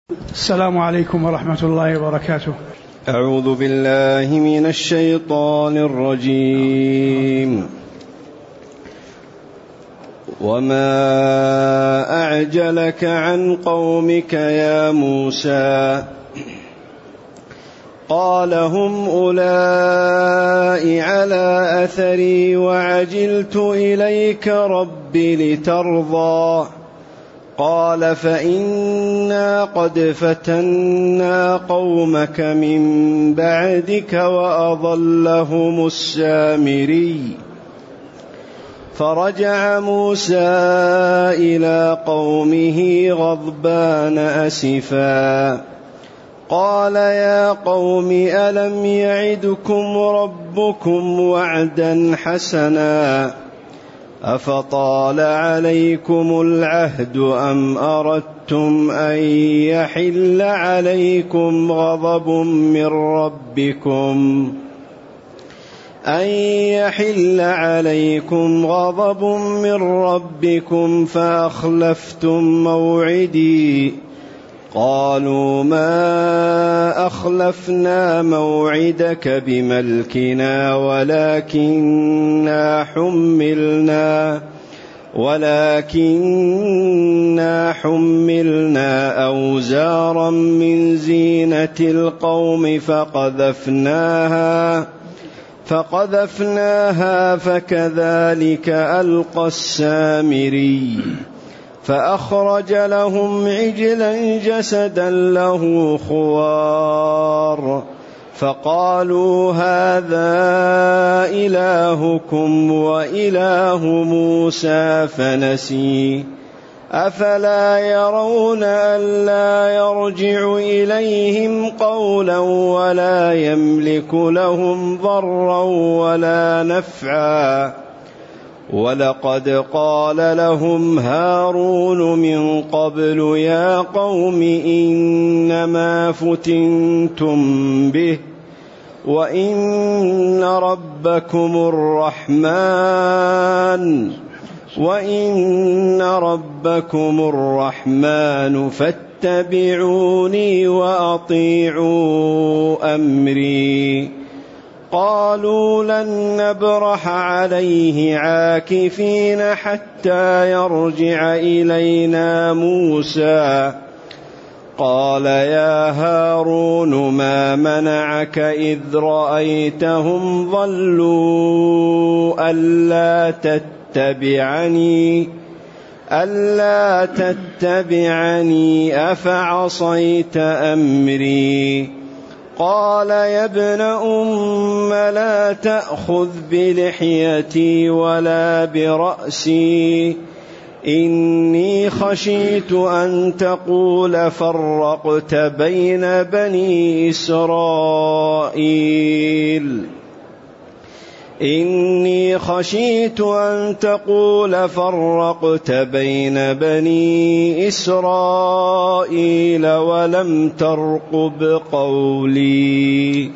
السلام عليكم ورحمة الله وبركاته. أعوذ بالله من الشيطان الرجيم. وما أعجلك عن قومك يا موسى؟ قال هم أولئك على أثري وعجلت إليك رب لترضى. قال فإنا قد فتنا قومك من بعدك وأضلهم السامري. فرجع موسى إلى قومه غضبان أسفا قال يا قوم ألم يعدكم ربكم وعدا حسنا أفطال عليكم العهد أم أردتم أن يحل عليكم غضب من ربكم فأخلفتم موعدي؟ قالوا ما أخلفنا موعدك بملكنا ولكننا حملنا أوزارا من زينة القوم فقذفناها فكذلك ألقى السامري. فأخرج لهم عجلا جسدا له خوار فقالوا هذا إلهكم وإله موسى فنسي. أفلا يرون ألا يرجع إليهم قولا ولا يملك لهم ضرا ولا نفعا؟ ولقد قال لهم هارون من قبل يا قوم إنما فتنتم به وإن ربكم الرحمن فاتبعوني وأطيعوا أمري. قالوا لن نبرح عليه عاكفين حتى يرجع إلينا موسى. قال يا هارون ما منعك إذ رأيتهم ضلوا ألا تتبعني أفعصيت أمري؟ قال يا ابن أم لا تأخذ بلحيتي ولا برأسي إني خشيت أن تقول فرقت بين بني إسرائيل ولم ترقب قولي.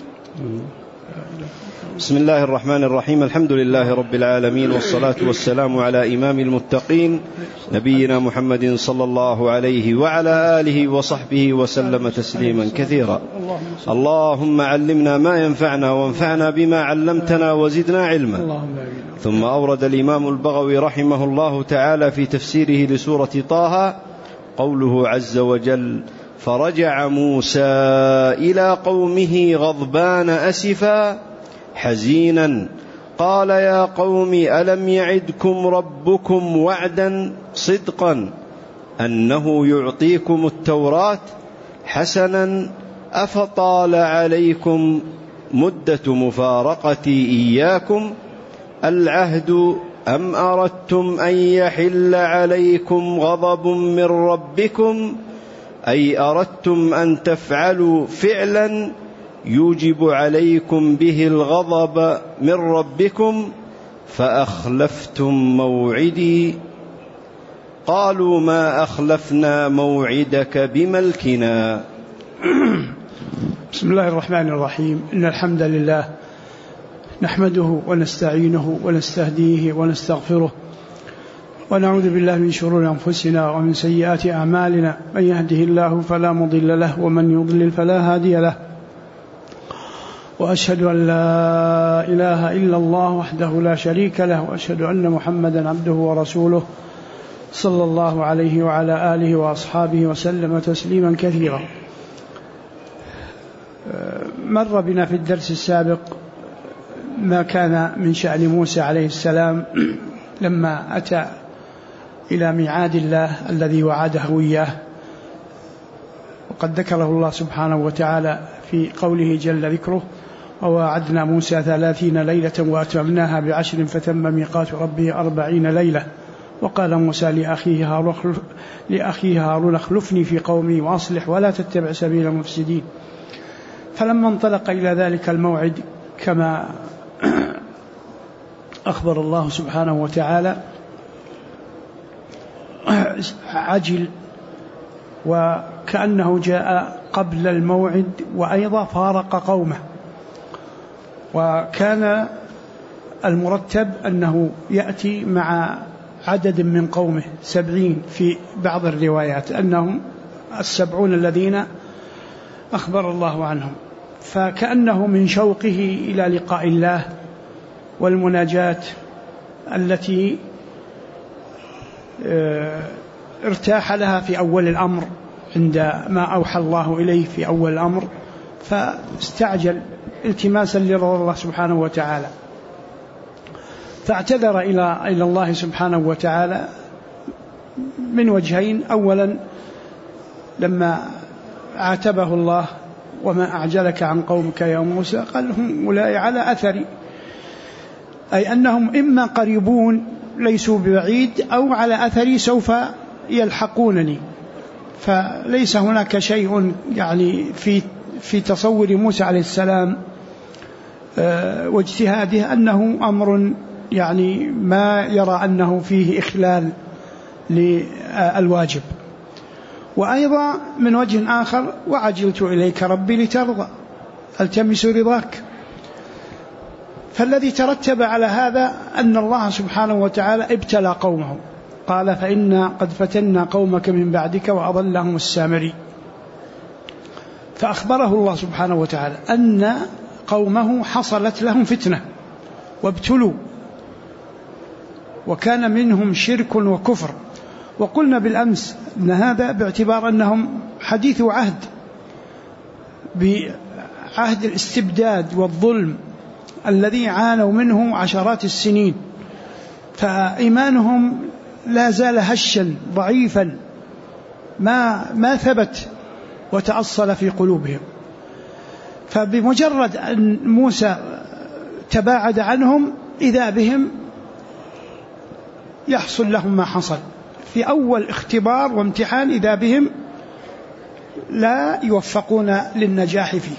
بسم الله الرحمن الرحيم. الحمد لله رب العالمين، والصلاة والسلام على إمام المتقين نبينا محمد صلى الله عليه وعلى آله وصحبه وسلم تسليما كثيرا. اللهم علمنا ما ينفعنا وانفعنا بما علمتنا وزدنا علما. ثم أورد الإمام البغوي رحمه الله تعالى في تفسيره لسورة طه قوله عز وجل فرجع موسى إلى قومه غضبان أسفا حزينا قال يا قوم ألم يعدكم ربكم وعدا صدقا أنه يعطيكم التوراة حسنا أفطال عليكم مدة مفارقتي إياكم العهد أم أردتم أن يحل عليكم غضب من ربكم أي أردتم أن تفعلوا فعلا يوجب عليكم به الغضب من ربكم فأخلفتم موعدي؟ قالوا ما أخلفنا موعدك بملكنا. بسم الله الرحمن الرحيم. إن الحمد لله نحمده ونستعينه ونستهديه ونستغفره ونعوذ بالله من شرور أنفسنا ومن سيئات أعمالنا، من يهده الله فلا مضل له ومن يضلل فلا هادي له، وأشهد أن لا إله إلا الله وحده لا شريك له، وأشهد أن محمدا عبده ورسوله صلى الله عليه وعلى آله وأصحابه وسلم تسليما كثيرا. مر بنا في الدرس السابق ما كان من شأن موسى عليه السلام لما أتى إلى ميعاد الله الذي وعده إياه، وقد ذكره الله سبحانه وتعالى في قوله جل ذكره: وواعدنا موسى 30 ليلة وأتممناها ب10 فتم ميقات ربه 40 ليلة. وقال موسى لأخيه هارون اخلفني في قومي وأصلح ولا تتبع سبيل المفسدين. فلما انطلق إلى ذلك الموعد كما أخبر الله سبحانه وتعالى عجل، وكأنه جاء قبل الموعد وأيضا فارق قومه. وكان المرتب أنه يأتي مع عدد من قومه 70 في بعض الروايات، أنهم 70 الذين أخبر الله عنهم. فكأنه من شوقه إلى لقاء الله والمناجاة التي ارتاح لها في أول الأمر عندما أوحى الله إليه في أول الأمر، فاستعجل التماسا لرضا الله سبحانه وتعالى، فاعتذر إلى الله سبحانه وتعالى من وجهين: أولا لما عاتبه الله: وما أعجلك عن قومك يا موسى؟ قال: هم أولئك على أثري، أي أنهم إما قريبون ليسوا ببعيد أو على أثري سوف يلحقونني. فليس هناك شيء يعني في تصور موسى عليه السلام واجتهاده أنه أمر يعني ما يرى أنه فيه إخلال للواجب. وأيضا من وجه آخر: وعجلت إليك ربي لترضى، التمس رضاك. فالذي ترتب على هذا أن الله سبحانه وتعالى ابتلى قومه، قال: فإنا قد فتنا قومك من بعدك وأضلهم السامري. فأخبره الله سبحانه وتعالى أن قومه حصلت لهم فتنة وابتلوا، وكان منهم شرك وكفر. وقلنا بالأمس أن هذا باعتبار أنهم حديث عهد بعهد الاستبداد والظلم الذي عانوا منه عشرات السنين، فإيمانهم لا زال هشا ضعيفا ما ثبت وتأصل في قلوبهم. فبمجرد أن موسى تباعد عنهم إذا بهم يحصل لهم ما حصل في أول اختبار وامتحان، إذا بهم لا يوفقون للنجاح فيه.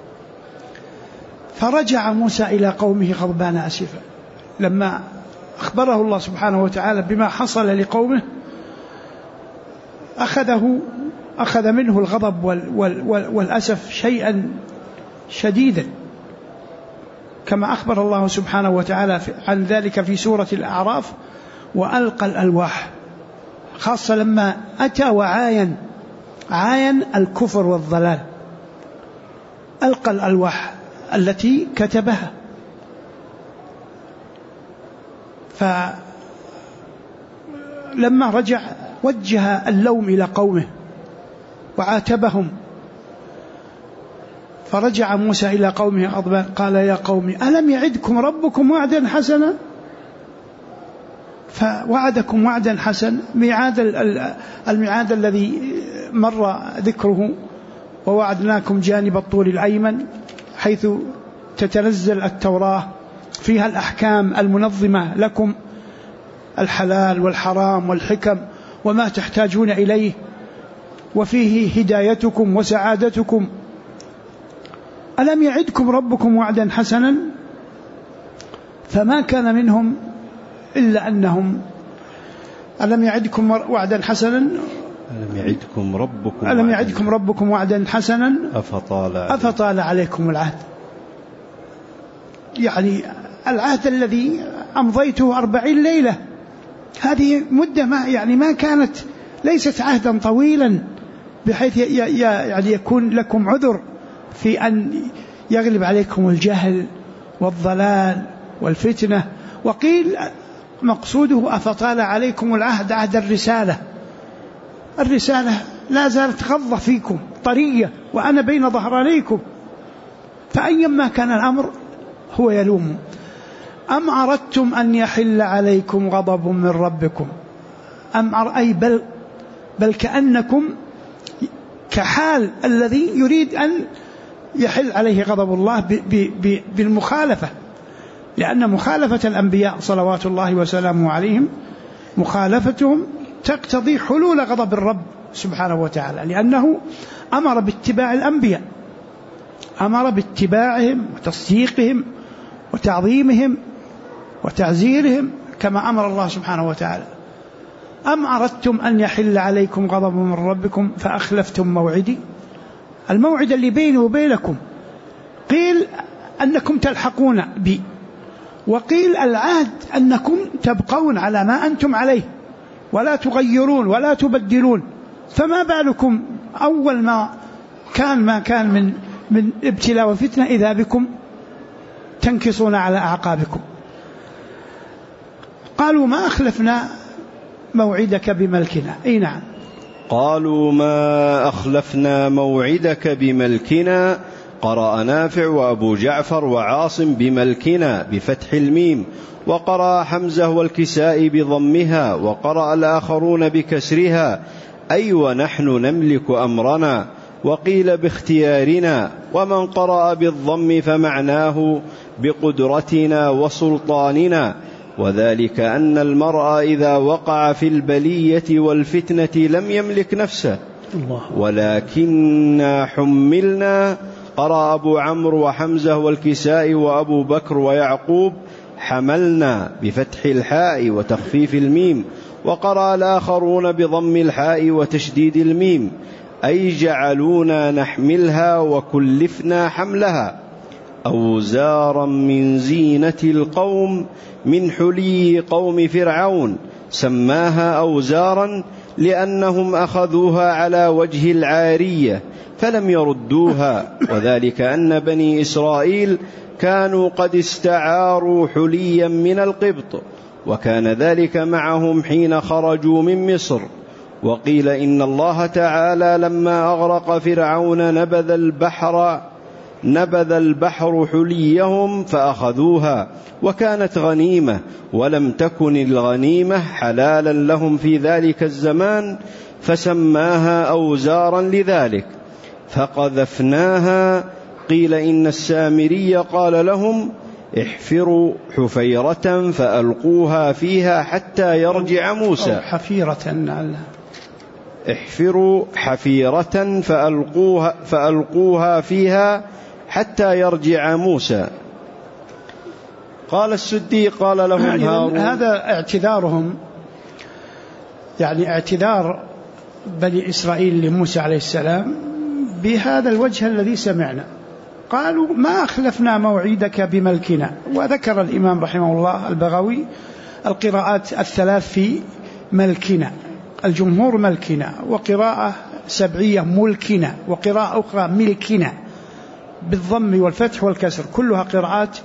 فرجع موسى إلى قومه غضبان أسفا. لما أخبره الله سبحانه وتعالى بما حصل لقومه أخذ منه الغضب والأسف شيئا شديدا، كما أخبر الله سبحانه وتعالى عن ذلك في سورة الأعراف: وألقى الألواح، خاصة لما أتى وعاين الكفر والضلال. ألقى الألواح التي كتبها. فلما رجع وجه اللوم إلى قومه وعاتبهم. فرجع موسى إلى قومه غضبان قال: يا قوم ألم يعدكم ربكم وعدا حسنا؟ فوعدكم وعدا حسن، الميعاد الذي مر ذكره: ووعدناكم جانب الطور الأيمن، حيث تتنزل التوراة فيها الأحكام المنظمة لكم، الحلال والحرام والحكم وما تحتاجون إليه، وفيه هدايتكم وسعادتكم. ألم يعدكم ربكم وعدا حسنا؟ فما كان منهم إلا أنهم ألم يعدكم وعدا حسنا ألم يعدكم ربكم وعدا حسنا أفطال عليكم العهد. يعني العهد الذي أمضيته 40 ليلة هذه مدة ما كانت، ليست عهدا طويلا بحيث يعني يكون لكم عذر في أن يغلب عليكم الجهل والضلال والفتنة. وقيل مقصوده أفطال عليكم العهد، عهد الرسالة لا زالت غضة فيكم طرية وأنا بين ظهرانيكم، فأيما كان الأمر هو يلوم. أم أردتم أن يحل عليكم غضب من ربكم، أي بل كأنكم كحال الذي يريد أن يحل عليه غضب الله بالمخالفة، لأن مخالفة الأنبياء صلوات الله وسلامه عليهم مخالفتهم تقتضي حلول غضب الرب سبحانه وتعالى، لأنه أمر باتباع الأنبياء، أمر باتباعهم وتصديقهم وتعظيمهم وتعزيرهم كما أمر الله سبحانه وتعالى. أم أردتم أن يحل عليكم غضب من ربكم فأخلفتم موعدي، الموعد اللي بيني وبينكم، قيل أنكم تلحقون بي، وقيل العهد أنكم تبقون على ما أنتم عليه ولا تغيرون ولا تبدلون، فما بالكم أول ما كان من ابتلاء وفتنة إذا بكم تنكصون على أعقابكم. قالوا ما أخلفنا موعدك بملكنا، أي نعم، قالوا ما أخلفنا موعدك بملكنا. قرأ نافع وأبو جعفر وعاصم بملكنا بفتح الميم، وقرأ حمزة والكسائي بضمها، وقرأ الآخرون بكسرها أي ونحن نملك أمرنا، وقيل باختيارنا. ومن قرأ بالضم فمعناه بقدرتنا وسلطاننا، وذلك أن المرء إذا وقع في البلية والفتنة لم يملك نفسه ولكننا حملنا. قرأ أبو عمرو وحمزة والكسائي وأبو بكر ويعقوب حملنا بفتح الحاء وتخفيف الميم، وقرأ الآخرون بضم الحاء وتشديد الميم أي جعلونا نحملها وكلفنا حملها. أوزارا من زينة القوم من حلي قوم فرعون، سماها أوزارا لأنهم أخذوها على وجه العارية فلم يردوها، وذلك أن بني إسرائيل كانوا قد استعاروا حليا من القبط، وكان ذلك معهم حين خرجوا من مصر. وقيل إن الله تعالى لما أغرق فرعون نبذ البحر حليهم فأخذوها، وكانت غنيمة، ولم تكن الغنيمة حلالا لهم في ذلك الزمان، فسماها أوزارا لذلك فقذفناها. قيل إن السامري قال لهم احفروا حفيرة فألقوها فيها حتى يرجع موسى، احفروا حفيرة فألقوها فيها حتى يرجع موسى. قال السدي قال لهم هارون، هذا اعتذارهم، يعني اعتذار بني إسرائيل لموسى عليه السلام بهذا الوجه الذي سمعنا. قالوا ما أخلفنا موعدك بملكنا. وذكر الإمام رحمه الله البغوي القراءات الثلاث في ملكنا، الجمهور ملكنا، وقراءة سبعية ملكنا، وقراءة أخرى ملكنا بالضم والفتح والكسر، كلها قراءات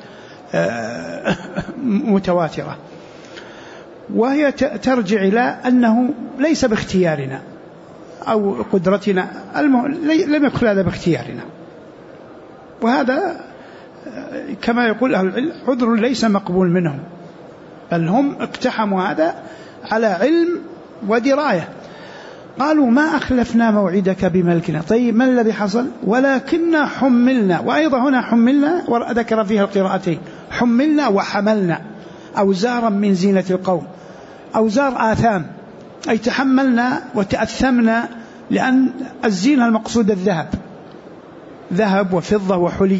متواترة، وهي ترجع إلى أنه ليس باختيارنا أو قدرتنا، لم يكن هذا باختيارنا، وهذا كما يقول أهل العلم عذر ليس مقبول منهم، بل هم اقتحموا هذا على علم ودراية. قالوا ما أخلفنا موعدك بملكنا. طيب ما الذي حصل؟ ولكننا حملنا، وأيضا هنا حملنا وذكر فيها القراءتين، حملنا وحملنا أوزارا من زينة القوم، أوزار آثام، أي تحملنا وتأثمنا، لأن الزينة المقصود الذهب، ذهب وفضة وحلي،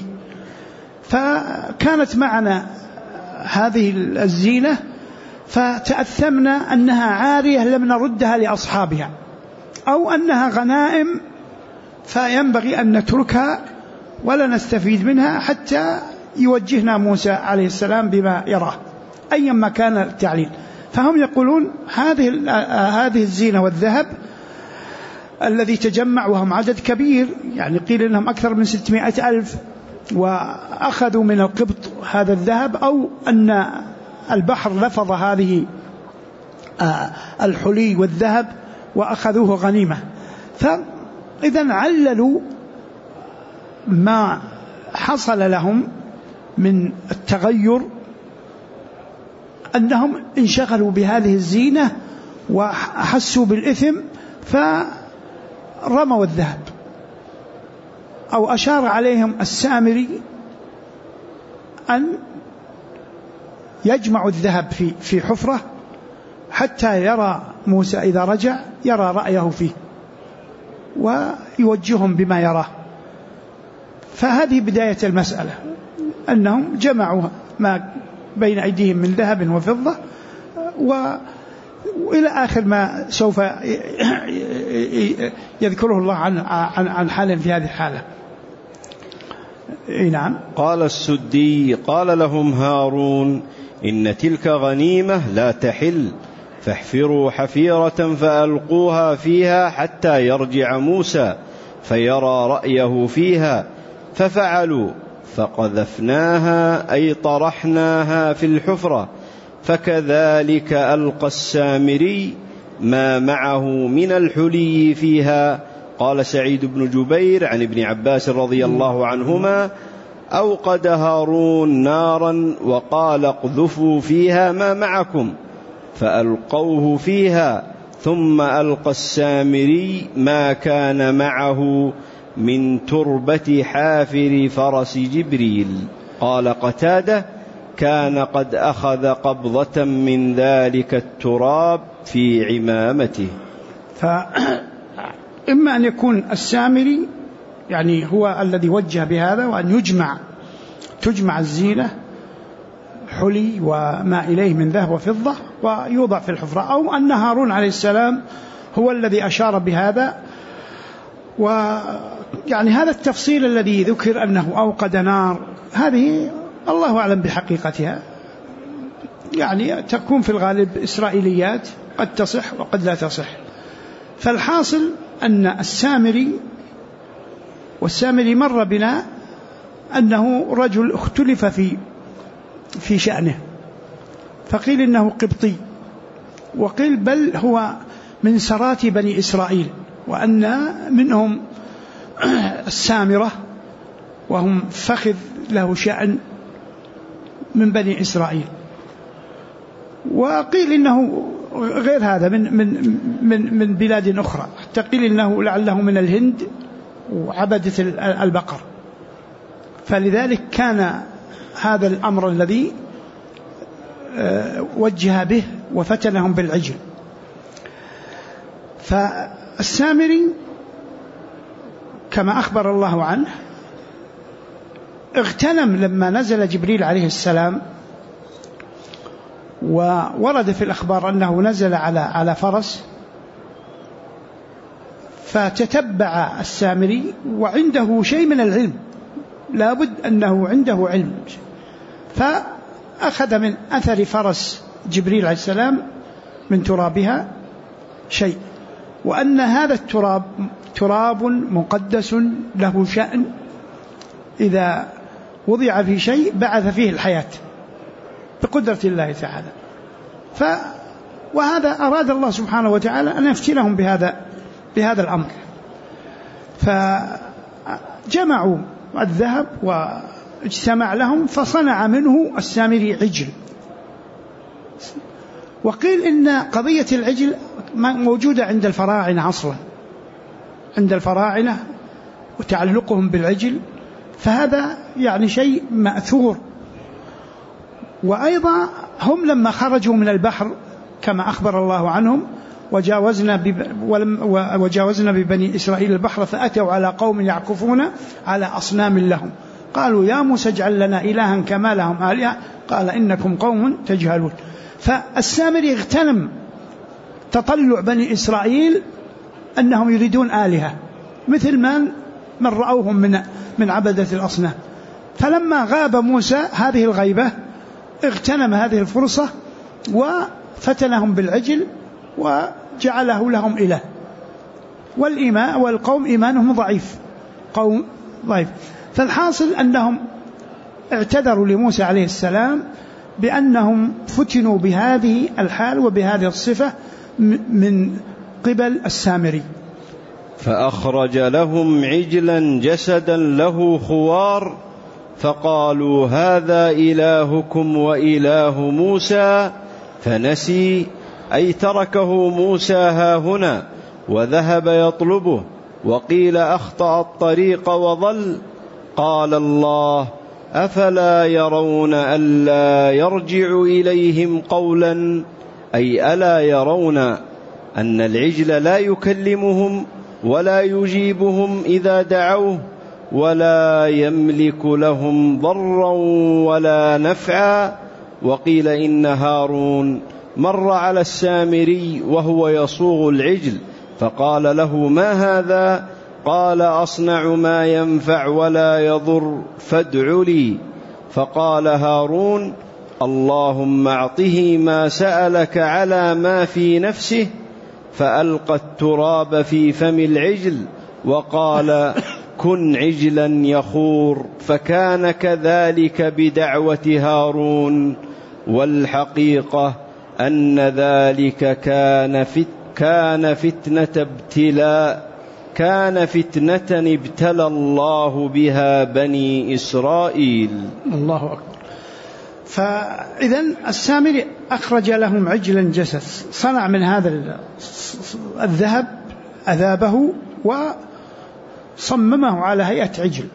فكانت معنا هذه الزينة فتأثمنا أنها عارية لم نردها لأصحابها، أو أنها غنائم فينبغي أن نتركها ولا نستفيد منها حتى يوجهنا موسى عليه السلام بما يراه، أيما كان التعليل. فهم يقولون هذه الزينة والذهب الذي تجمع وهم عدد كبير، يعني قيل إنهم أكثر من 600,000، وأخذوا من القبط هذا الذهب، أو أن البحر لفظ هذه الحلي والذهب وأخذوه غنيمة. فإذا عللوا ما حصل لهم من التغير أنهم انشغلوا بهذه الزينة وحسوا بالإثم فرموا الذهب، أو أشار عليهم السامري أن يجمعوا الذهب في حفرة حتى يرى موسى إذا رجع يرى رأيه فيه ويوجههم بما يراه. فهذه بداية المسألة، أنهم جمعوا ما بين أيديهم من ذهب وفضة، وإلى آخر ما سوف يذكره الله عن حال في هذه الحالة. نعم. قال السدي: قال لهم هارون: إن تلك غنيمة لا تحل، فاحفروا حفيرة فألقوها فيها حتى يرجع موسى فيرى رأيه فيها. ففعلوا، فقذفناها أي طرحناها في الحفرة، فكذلك ألقى السامري ما معه من الحلي فيها. قال سعيد بن جبير عن ابن عباس رضي الله عنهما: أوقد هارون نارا وقال: اقذفوا فيها ما معكم، فألقوه فيها، ثم ألقى السامري ما كان معه من تربة حافر فرس جبريل. قال قتادة: كان قد أخذ قبضة من ذلك التراب في عمامته. فإما أن يكون السامري يعني هو الذي وجه بهذا، وأن تجمع الزينة حلي وما إليه من ذهب وفضة ويوضع في الحفرة، أو أن هارون عليه السلام هو الذي أشار بهذا. ويعني هذا التفصيل الذي ذكر أنه أوقد نار، هذه الله أعلم بحقيقتها، يعني تكون في الغالب إسرائيليات قد تصح وقد لا تصح. فالحاصل أن والسامري مر بنا أنه رجل اختلف في شأنه، فقيل إنه قبطي، وقيل بل هو من سرات بني إسرائيل، وأن منهم السامرة وهم فخذ له شأن من بني إسرائيل، وقيل إنه غير هذا من بلاد أخرى، حتى قيل إنه لعله من الهند وعبدة البقر. فلذلك كان هذا الأمر الذي وجه به وفتنهم بالعجل. فالسامري كما أخبر الله عنه اغتنم لما نزل جبريل عليه السلام، وورد في الأخبار أنه نزل على فرس، فتتبع السامري وعنده شيء من العلم، لابد أنه عنده علم، فأخذ من أثر فرس جبريل عليه السلام من ترابها شيء، وأن هذا التراب تراب مقدس له شأن، إذا وضع في شيء بعث فيه الحياة بقدرة الله تعالى. وهذا أراد الله سبحانه وتعالى أن يفتنهم بهذا الأمر، فجمعوا الذهب واجتمع لهم، فصنع منه السامري عجل. وقيل إن قضية العجل موجودة عند الفراعنة أصلا، عند الفراعنة وتعلقهم بالعجل، فهذا يعني شيء مأثور. وأيضا هم لما خرجوا من البحر كما أخبر الله عنهم: وجاوزنا ببني إسرائيل البحر فأتوا على قوم يعكفون على أصنام لهم، قالوا يا موسى اجعل لنا إلها كما لهم آلهة، قال إنكم قوم تجهلون. فالسامري اغتنم تطلع بني إسرائيل أنهم يريدون آلهة مثل من رأوهم من عبدة الأصنام. فلما غاب موسى هذه الغيبة اغتنم هذه الفرصة فتنهم بالعجل وجعله لهم إله. والقوم إيمانهم ضعيف، قوم ضعيف. فالحاصل أنهم اعتذروا لموسى عليه السلام بأنهم فتنوا بهذه الحال وبهذه الصفة من قبل السامري. فأخرج لهم عجلا جسدا له خوار فقالوا هذا إلهكم وإله موسى فنسي، أي تركه موسى هاهنا وذهب يطلبه، وقيل أخطأ الطريق وضل. قال الله أفلا يرون ألا يرجع إليهم قولا، أي ألا يرون أن العجل لا يكلمهم ولا يجيبهم إذا دعوه ولا يملك لهم ضرا ولا نفعا. وقيل إن هارون مر على السامري وهو يصوغ العجل فقال له ما هذا؟ قال أصنع ما ينفع ولا يضر فادع لي. فقال هارون اللهم أعطه ما سألك على ما في نفسه، فألقى التراب في فم العجل وقال كن عجلا يخور، فكان كذلك بدعوة هارون. والحقيقة أن ذلك كان فتنة ابتلى الله بها بني إسرائيل. الله أكبر. فإذن السامري أخرج لهم عجلا جسس، صنع من هذا الذهب أذابه وصممه على هيئة عجل،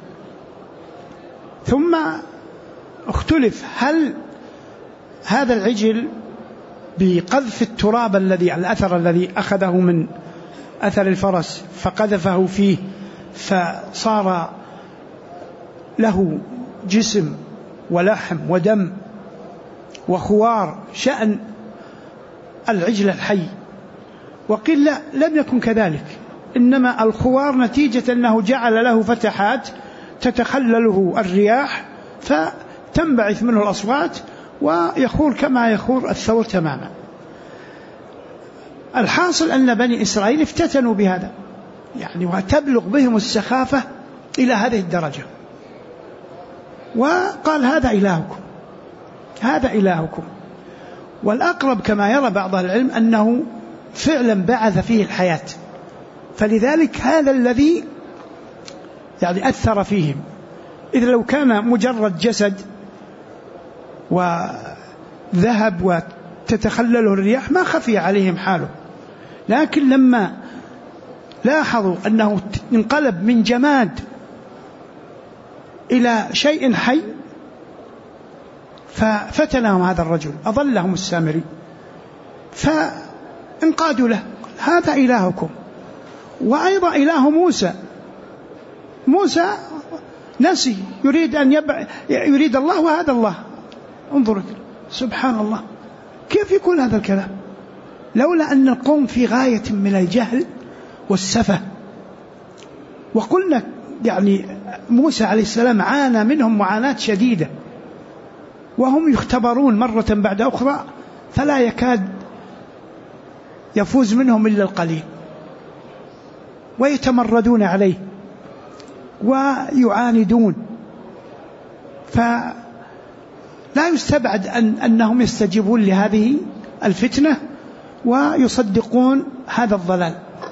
ثم اختلف هل هذا العجل بقذف التراب الأثر الذي أخذه من أثر الفرس فقذفه فيه فصار له جسم ولحم ودم وخوار شأن العجل الحي. وقيل لا، لم يكن كذلك، إنما الخوار نتيجة أنه جعل له فتحات تتخلله الرياح فتنبعث منه الأصوات ويخور كما يخور الثور تماما. الحاصل أن بني إسرائيل افتتنوا بهذا، يعني وتبلغ بهم السخافة إلى هذه الدرجة. وقال هذا إلهكم. والأقرب كما يرى بعض العلم أنه فعلا بعث فيه الحياة، فلذلك هذا الذي يعني أثر فيهم. إذا لو كان مجرد جسد وذهب وتتخلله الرياح ما خفي عليهم حاله، لكن لما لاحظوا أنه انقلب من جماد إلى شيء حي ففتنهم هذا الرجل، أضلهم السامري، فانقادوا له هذا إلهكم. وأيضا إله موسى نسي، يريد الله وهذا الله. انظروا سبحان الله، كيف يكون هذا الكلام؟ لولا أن القوم في غاية من الجهل والسفة. وقلنا يعني موسى عليه السلام عانى منهم معاناة شديدة، وهم يختبرون مرة بعد أخرى فلا يكاد يفوز منهم إلا القليل، ويتمردون عليه ويعاندون. فلا يستبعد أنهم يستجيبون لهذه الفتنة ويصدقون هذا الضلال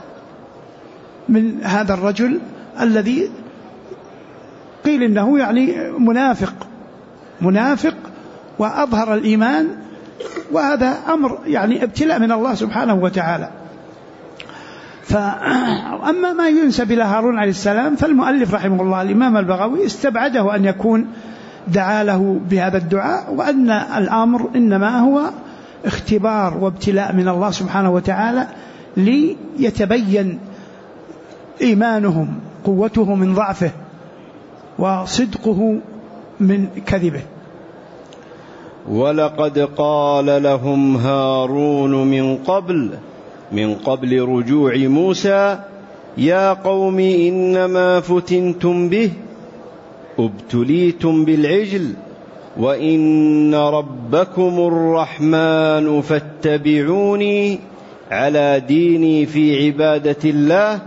من هذا الرجل الذي قيل إنه يعني منافق وأظهر الإيمان، وهذا أمر يعني ابتلاء من الله سبحانه وتعالى. فأما ما ينسب إلى هارون عليه السلام فالمؤلف رحمه الله الإمام البغوي استبعده أن يكون دعا له بهذا الدعاء، وأن الأمر إنما هو اختبار وابتلاء من الله سبحانه وتعالى ليتبين إيمانهم، قوته من ضعفه وصدقه من كذبه. ولقد قال لهم هارون من قبل رجوع موسى يا قوم إنما فتنتم به ابتليتم بالعجل وإن ربكم الرحمن فاتبعوني على ديني في عبادة الله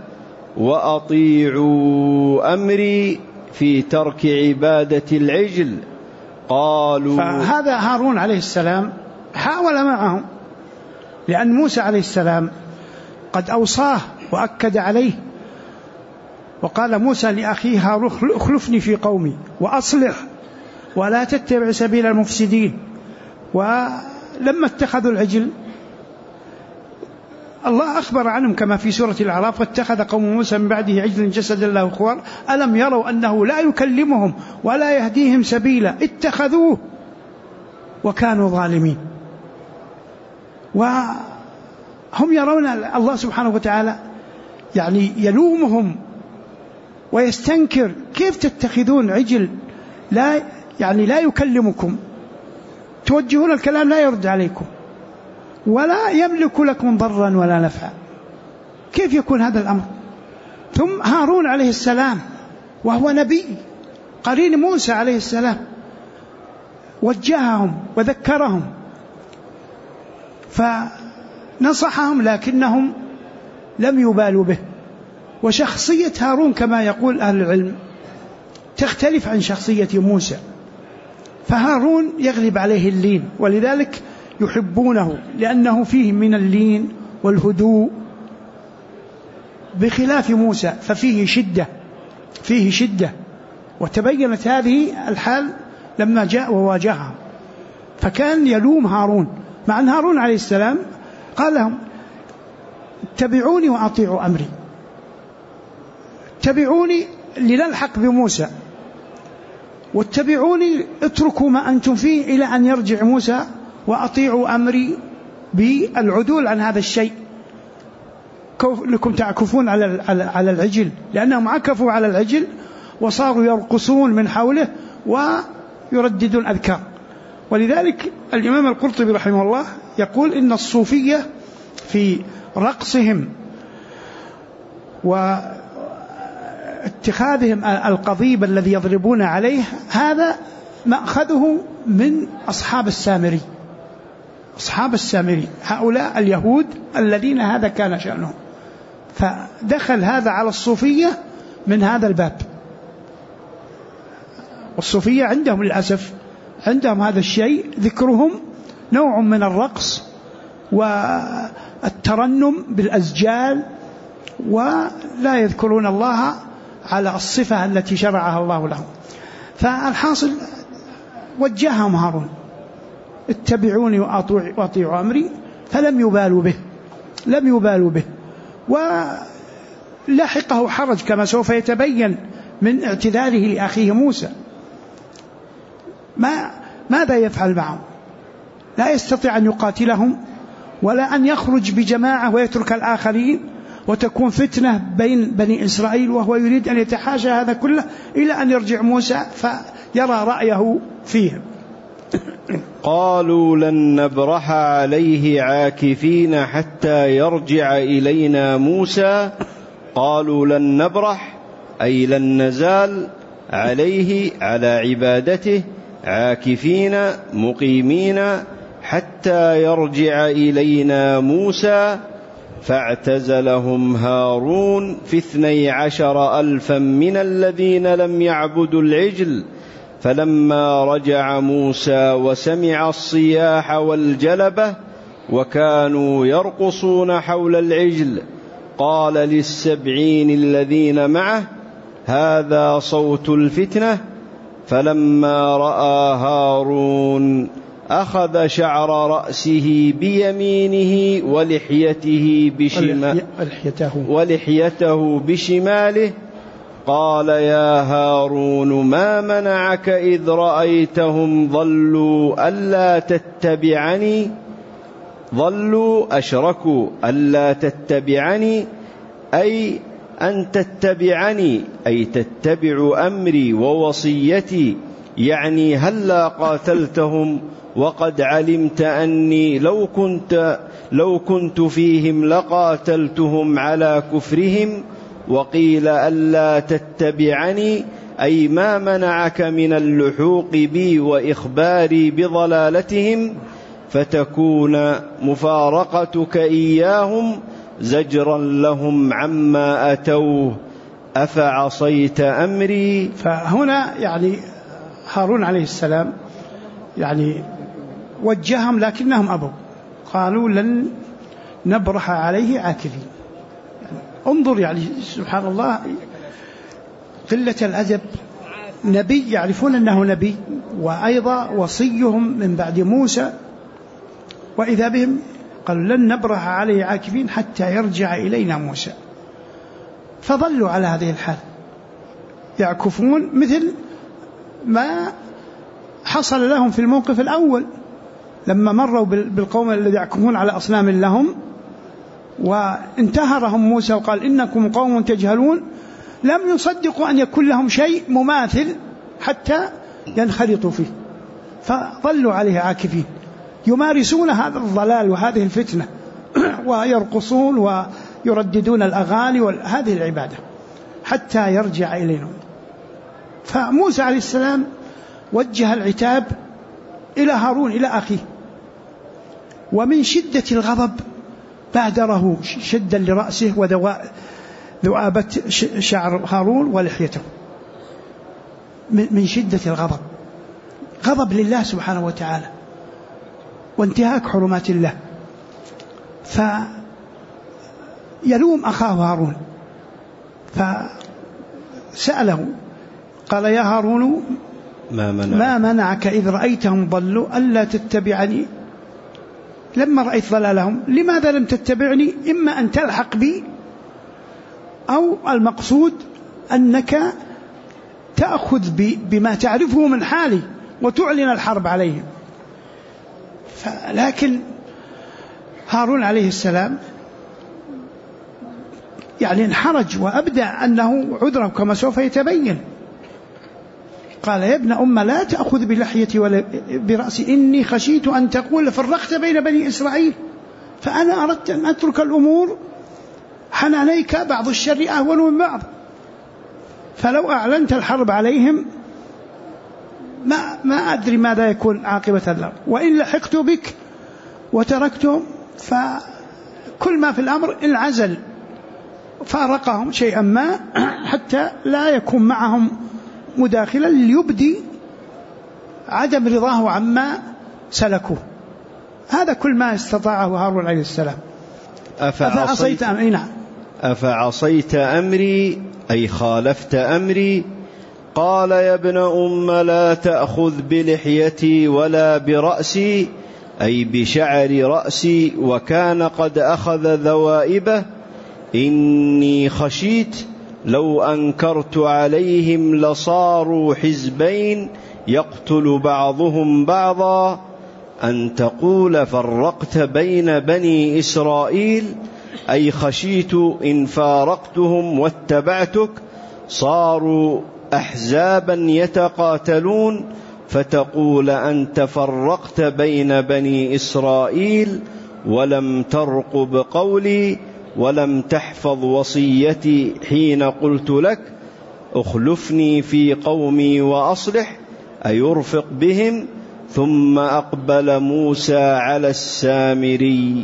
وأطيعوا أمري في ترك عبادة العجل. قالوا فهذا هارون عليه السلام حاول معهم، لأن موسى عليه السلام قد أوصاه وأكد عليه، وقال موسى لأخيه هارون اخلفني في قومي وأصلح ولا تتبع سبيل المفسدين. ولما اتخذوا العجل الله أخبر عنهم كما في سورة الأعراف: واتخذ قوم موسى من بعده عجلا جسدا له خوار ألم يروا أنه لا يكلمهم ولا يهديهم سبيلا اتخذوه وكانوا ظالمين. وهم يرون الله سبحانه وتعالى يعني يلومهم ويستنكر: كيف تتخذون عجل لا يكلمكم، توجهون الكلام لا يرد عليكم ولا يملك لكم ضرا ولا نفعا، كيف يكون هذا الأمر؟ ثم هارون عليه السلام وهو نبي قرين موسى عليه السلام وجههم وذكرهم فنصحهم، لكنهم لم يبالوا به. وشخصية هارون كما يقول أهل العلم تختلف عن شخصية موسى، فهارون يغلب عليه اللين، ولذلك يحبونه لأنه فيه من اللين والهدوء، بخلاف موسى ففيه شدة. وتبينت هذه الحال لما جاء وواجههم، فكان يلوم هارون، مع أن هارون عليه السلام قال لهم: اتبعوني وأطيعوا أمري، اتبعوني لنلحق بموسى، واتبعوني اتركوا ما أنتم فيه إلى أن يرجع موسى، وأطيعوا أمري بالعدول عن هذا الشيء، كونكم تعكفون على العجل، لأنهم عكفوا على العجل وصاروا يرقصون من حوله ويرددون أذكار. ولذلك الإمام القرطبي رحمه الله يقول إن الصوفية في رقصهم واتخاذهم القضيب الذي يضربون عليه هذا مأخذه من أصحاب السامري، هؤلاء اليهود الذين هذا كان شأنهم، فدخل هذا على الصوفية من هذا الباب. والصوفية عندهم للأسف عندهم هذا الشيء، ذكرهم نوع من الرقص والترنم بالأزجال، ولا يذكرون الله على الصفة التي شرعها الله لهم. فالحاصل وجههم هارون: اتبعوني وأطيعوا أمري، فلم يبالوا به. ولحقه حرج كما سوف يتبين من اعتذاره لأخيه موسى. ماذا يفعل معهم؟ لا يستطيع أن يقاتلهم ولا أن يخرج بجماعة ويترك الآخرين وتكون فتنة بين بني إسرائيل، وهو يريد أن يتحاشى هذا كله إلى أن يرجع موسى فيرى رأيه فيهم. قالوا لن نبرح عليه عاكفين حتى يرجع إلينا موسى. قالوا لن نبرح أي لن نزال عليه على عبادته عاكفين مقيمين حتى يرجع إلينا موسى. فاعتزلهم هارون في 12,000 من الذين لم يعبدوا العجل. فلما رجع موسى وسمع الصياح والجلبة وكانوا يرقصون حول العجل قال لل70 الذين معه: هذا صوت الفتنة. فلما رأى هارون أخذ شعر رأسه بيمينه ولحيته بشماله قال: يا هارون ما منعك إذ رأيتهم ضلوا أشركوا ألا تتبعني أي أن تتبعني أي تتبع أمري ووصيتي، يعني هلا قاتلتهم وقد علمت أني لو كنت فيهم لقاتلتهم على كفرهم. وقيل ألا تتبعني أي ما منعك من اللحوق بي وإخباري بضلالتهم فتكون مفارقتك إياهم زجرا لهم عما أتوه أفعصيت أمري. فهنا يعني هارون عليه السلام يعني وجههم لكنهم أبوا، قالوا لن نبرح عليه عاكفين. يعني انظر يعني سبحان الله قلة الأدب. نبي يعرفون أنه نبي وأيضا وصيهم من بعد موسى، وإذا بهم قالوا لن نبرح عليه عاكفين حتى يرجع إلينا موسى. فظلوا على هذه الحال يعكفون مثل ما حصل لهم في الموقف الأول لما مروا بالقوم الذي يعكفون على أصنام لهم وانتهرهم موسى وقال إنكم قوم تجهلون. لم يصدقوا أن يكون لهم شيء مماثل حتى ينخرطوا فيه، فظلوا عليه عاكفين يمارسون هذا الضلال وهذه الفتنة ويرقصون ويرددون الأغاني وهذه العبادة حتى يرجع إلينا. فموسى عليه السلام وجه العتاب إلى هارون إلى أخيه، ومن شدة الغضب بادره شدا لرأسه وذؤابة شعر هارون ولحيته من شدة الغضب، غضب لله سبحانه وتعالى وانتهاك حرمات الله. فيلوم أخاه هارون فسأله قال يا هارون ما منعك إذ رأيتهم ضلوا ألا تتبعني لما رأيت ضلالهم؟ لماذا لم تتبعني؟ إما أن تلحق بي أو المقصود أنك تأخذ بما تعرفه من حالي وتعلن الحرب عليهم. لكن هارون عليه السلام يعني انحرج وأبدى أنه عذره كما سوف يتبين. قال يا ابن أم لا تأخذ بلحيتي ولا برأسي إني خشيت أن تقول فرقت بين بني إسرائيل، فأنا أردت أن أترك الأمور حنانيك بعض الشر أهون من بعض، فلو أعلنت الحرب عليهم ما أدري ماذا يكون عاقبة الأمر، وإن لحقت بك وتركتهم فكل ما في الأمر انعزل فارقهم شيئا ما حتى لا يكون معهم مداخلا ليبدي عدم رضاه عما سلكوه. هذا كل ما استطاعه هارون عليه السلام. أفعصيت أمري أي خالفت أمري. قال يا ابن أم لا تأخذ بلحيتي ولا برأسي أي بشعر رأسي وكان قد أخذ ذوائبه إني خشيت لو أنكرت عليهم لصاروا حزبين يقتل بعضهم بعضا أن تقول فرقت بين بني إسرائيل أي خشيت إن فارقتهم واتبعتك صاروا أحزابا يتقاتلون فتقول أنت فرقت بين بني إسرائيل ولم ترقب قولي ولم تحفظ وصيتي حين قلت لك اخلفني في قومي وأصلح أيرفق بهم. ثم أقبل موسى على السامري.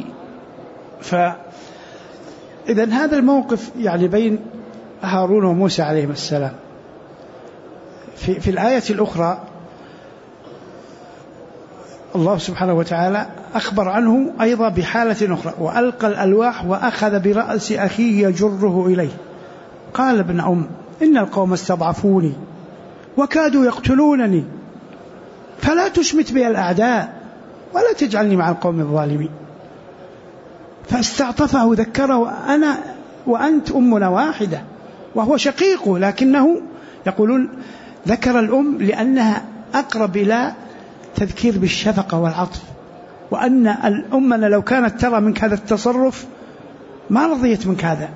فإذن هذا الموقف يعني بين هارون وموسى عليهم السلام. في الآية الأخرى الله سبحانه وتعالى أخبر عنه أيضا بحالة أخرى وألقى الألواح وأخذ برأس أخيه يجره إليه قال ابن أم إن القوم استضعفوني وكادوا يقتلونني فلا تشمت بي الأعداء ولا تجعلني مع القوم الظالمين. فاستعطفه ذكره أنا وأنت أمنا واحدة وهو شقيقه، لكنه يقولون ذكر الأم لأنها أقرب إلى تذكير بالشفقة والعطف، وأن الأمنا لو كانت ترى منك هذا التصرف ما رضيت منك هذا.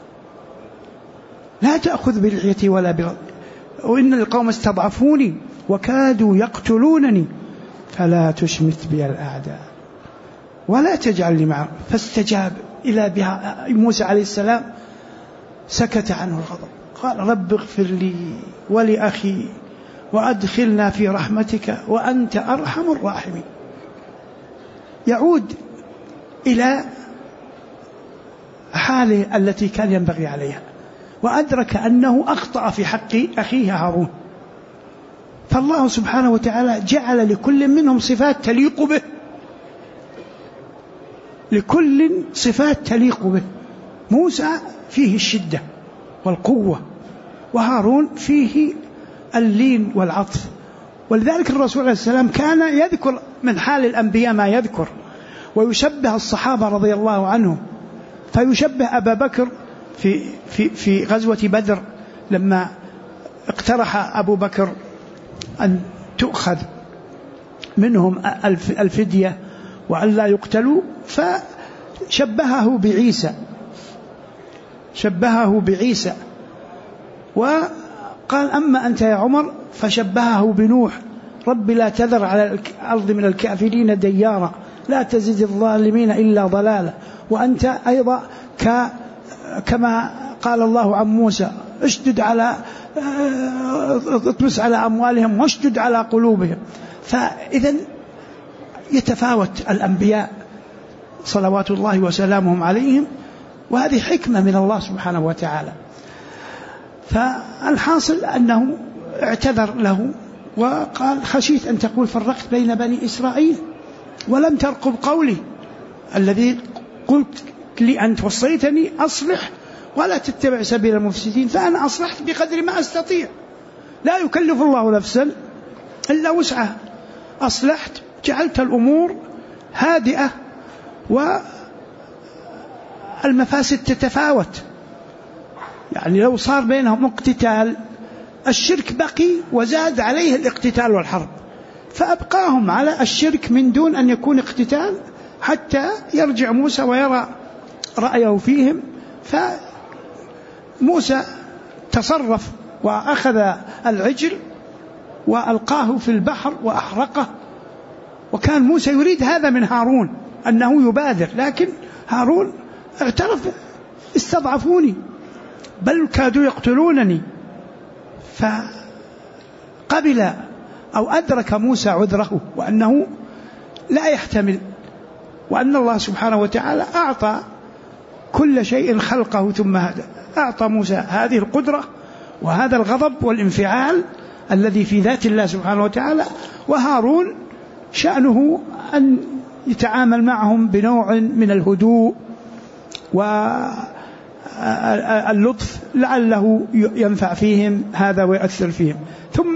لا تأخذ بلحيتي ولا وإن القوم استضعفوني وكادوا يقتلونني فلا تشمت بي الأعداء ولا تجعلني معهم. فاستجاب إلى بها موسى عليه السلام، سكت عنه الغضب، قال رب اغفر لي ولأخي وأدخلنا في رحمتك وأنت أرحم الراحمين. يعود إلى حاله التي كان ينبغي عليها، وأدرك أنه أخطأ في حق أخيه هارون، فالله سبحانه وتعالى جعل لكل منهم صفات تليق به، لكل صفات تليق به. موسى فيه الشدة والقوة، وهارون فيه اللين والعطف. ولذلك الرسول عليه السلام كان يذكر من حال الأنبياء ما يذكر، ويشبه الصحابة رضي الله عنهم، فيشبه أبا بكر في غزوة بدر لما اقترح أبو بكر أن تؤخذ منهم الفدية وأن لا يقتلوا، فشبهه بعيسى وقال أما أنت يا عمر فشبهه بنوح، رب لا تذر على الأرض من الكافرين ديارا لا تزد الظالمين إلا ضلالا. وأنت أيضا كما قال الله عن موسى اشدد على اطمس على أموالهم واشدد على قلوبهم. فإذا يتفاوت الأنبياء صلوات الله وسلامهم عليهم، وهذه حكمة من الله سبحانه وتعالى. فالحاصل أنه اعتذر له وقال خشيت أن تقول فرقت بين بني إسرائيل ولم ترقب قولي الذي قلت لي أنت وصيتني أصلح ولا تتبع سبيل المفسدين، فأنا أصلحت بقدر ما أستطيع، لا يكلف الله نفسا إلا وسعها. أصلحت، جعلت الأمور هادئة والمفاسد تتفاوت. يعني لو صار بينهم اقتتال الشرك بقي وزاد عليه الاقتتال والحرب، فأبقاهم على الشرك من دون أن يكون اقتتال حتى يرجع موسى ويرى رأيه فيهم. فموسى تصرف وأخذ العجل وألقاه في البحر وأحرقه، وكان موسى يريد هذا من هارون أنه يبادر، لكن هارون اعترف استضعفوني بل كادوا يقتلونني. فقبل أو أدرك موسى عذره وأنه لا يحتمل، وأن الله سبحانه وتعالى أعطى كل شيء خلقه ثم هدى. أعطى موسى هذه القدرة وهذا الغضب والانفعال الذي في ذات الله سبحانه وتعالى، وهارون شأنه أن يتعامل معهم بنوع من الهدوء واللطف لعله ينفع فيهم هذا ويؤثر فيهم. ثم